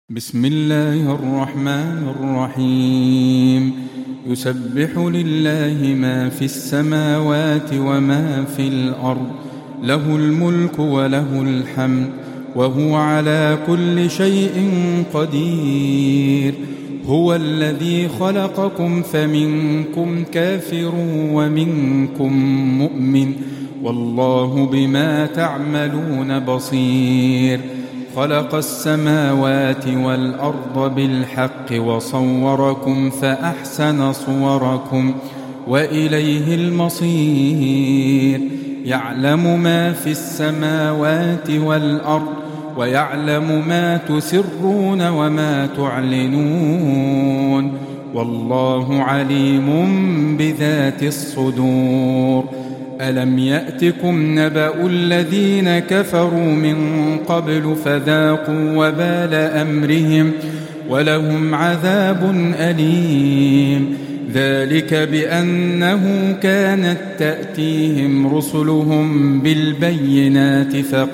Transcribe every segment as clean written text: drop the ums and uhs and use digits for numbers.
بسم الله الرحمن الرحيم. يسبح لله ما في السماوات وما في الأرض، له الملك وله الحمد وهو على كل شيء قدير. هو الذي خلقكم فمنكم كافر ومنكم مؤمن، والله بما تعملون بصير. خلق السماوات والأرض بالحق وصوركم فأحسن صوركم وإليه المصير. يعلم ما في السماوات والأرض ويعلم ما تسرون وما تعلنون، والله عليم بذات الصدور. ألم يأتكم نبأ الذين كفروا من قبل فذاقوا وبال أمرهم ولهم عذاب أليم. ذلك بأنه كانت تأتيهم رسلهم بالبينات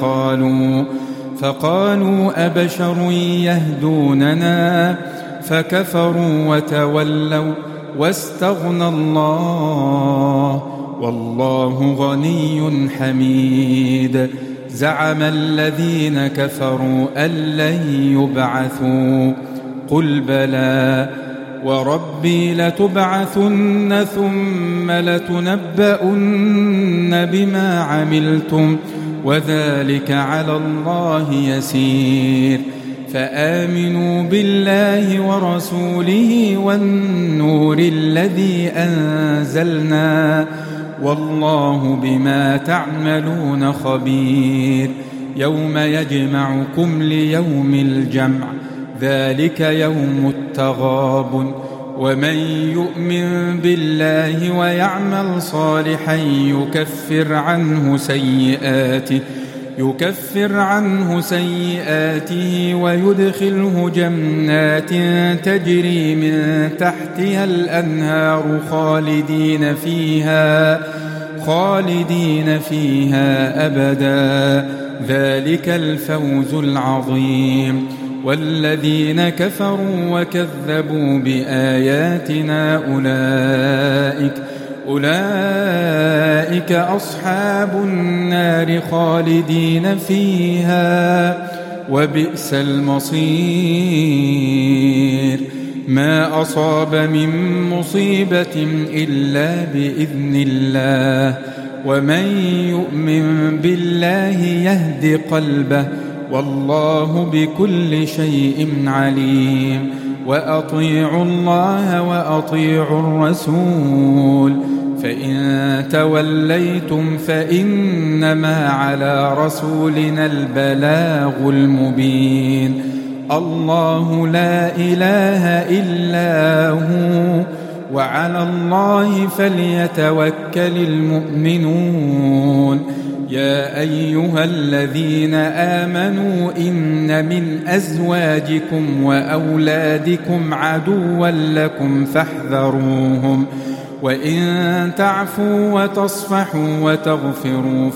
فقالوا أبشر يهدوننا فكفروا وتولوا واستغنى الله، والله غني حميد. زعم الذين كفروا أن لن يبعثوا، قل بلى وربي لتبعثن ثم لتنبؤن بما عملتم وذلك على الله يسير. فآمنوا بالله ورسوله والنور الذي أنزلنا، والله بما تعملون خبير. يوم يجمعكم ليوم الجمع، ذلك يوم التغابن. ومن يؤمن بالله ويعمل صالحا يكفر عنه سيئاته ويدخله جنات تجري من تحتها الأنهار خالدين فيها أبدا، ذلك الفوز العظيم. والذين كفروا وكذبوا بآياتنا أولئك أصحاب النار خالدين فيها وبئس المصير. ما أصاب من مصيبة إلا بإذن الله، ومن يؤمن بالله يهد قلبه، والله بكل شيء عليم. وأطيعوا الله وأطيعوا الرسول، فإن توليتم فإنما على رسولنا البلاغ المبين. الله لا إله إلا هو، وعلى الله فليتوكل المؤمنون. يا أيها الذين آمنوا إن من أزواجكم وأولادكم عدوا لكم فاحذروهم، وإن تعفوا وتصفحوا وتغفروا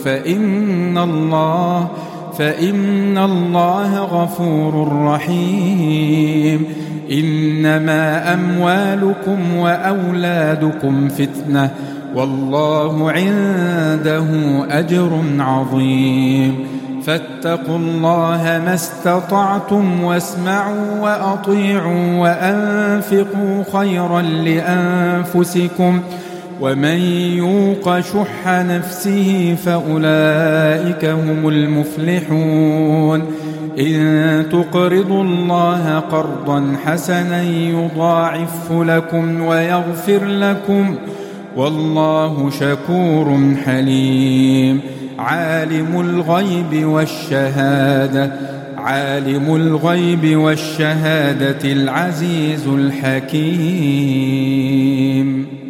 فإن الله غفور رحيم. إنما أموالكم وأولادكم فتنة، والله عنده أجر عظيم. فاتقوا الله ما استطعتم واسمعوا وأطيعوا وأنفقوا خيرا لأنفسكم، ومن يوق شح نفسه فأولئك هم المفلحون. إن تقرضوا الله قرضا حسنا يضاعفه لكم ويغفر لكم، والله شكور حليم. عالم الغيب والشهادة العزيز الحكيم.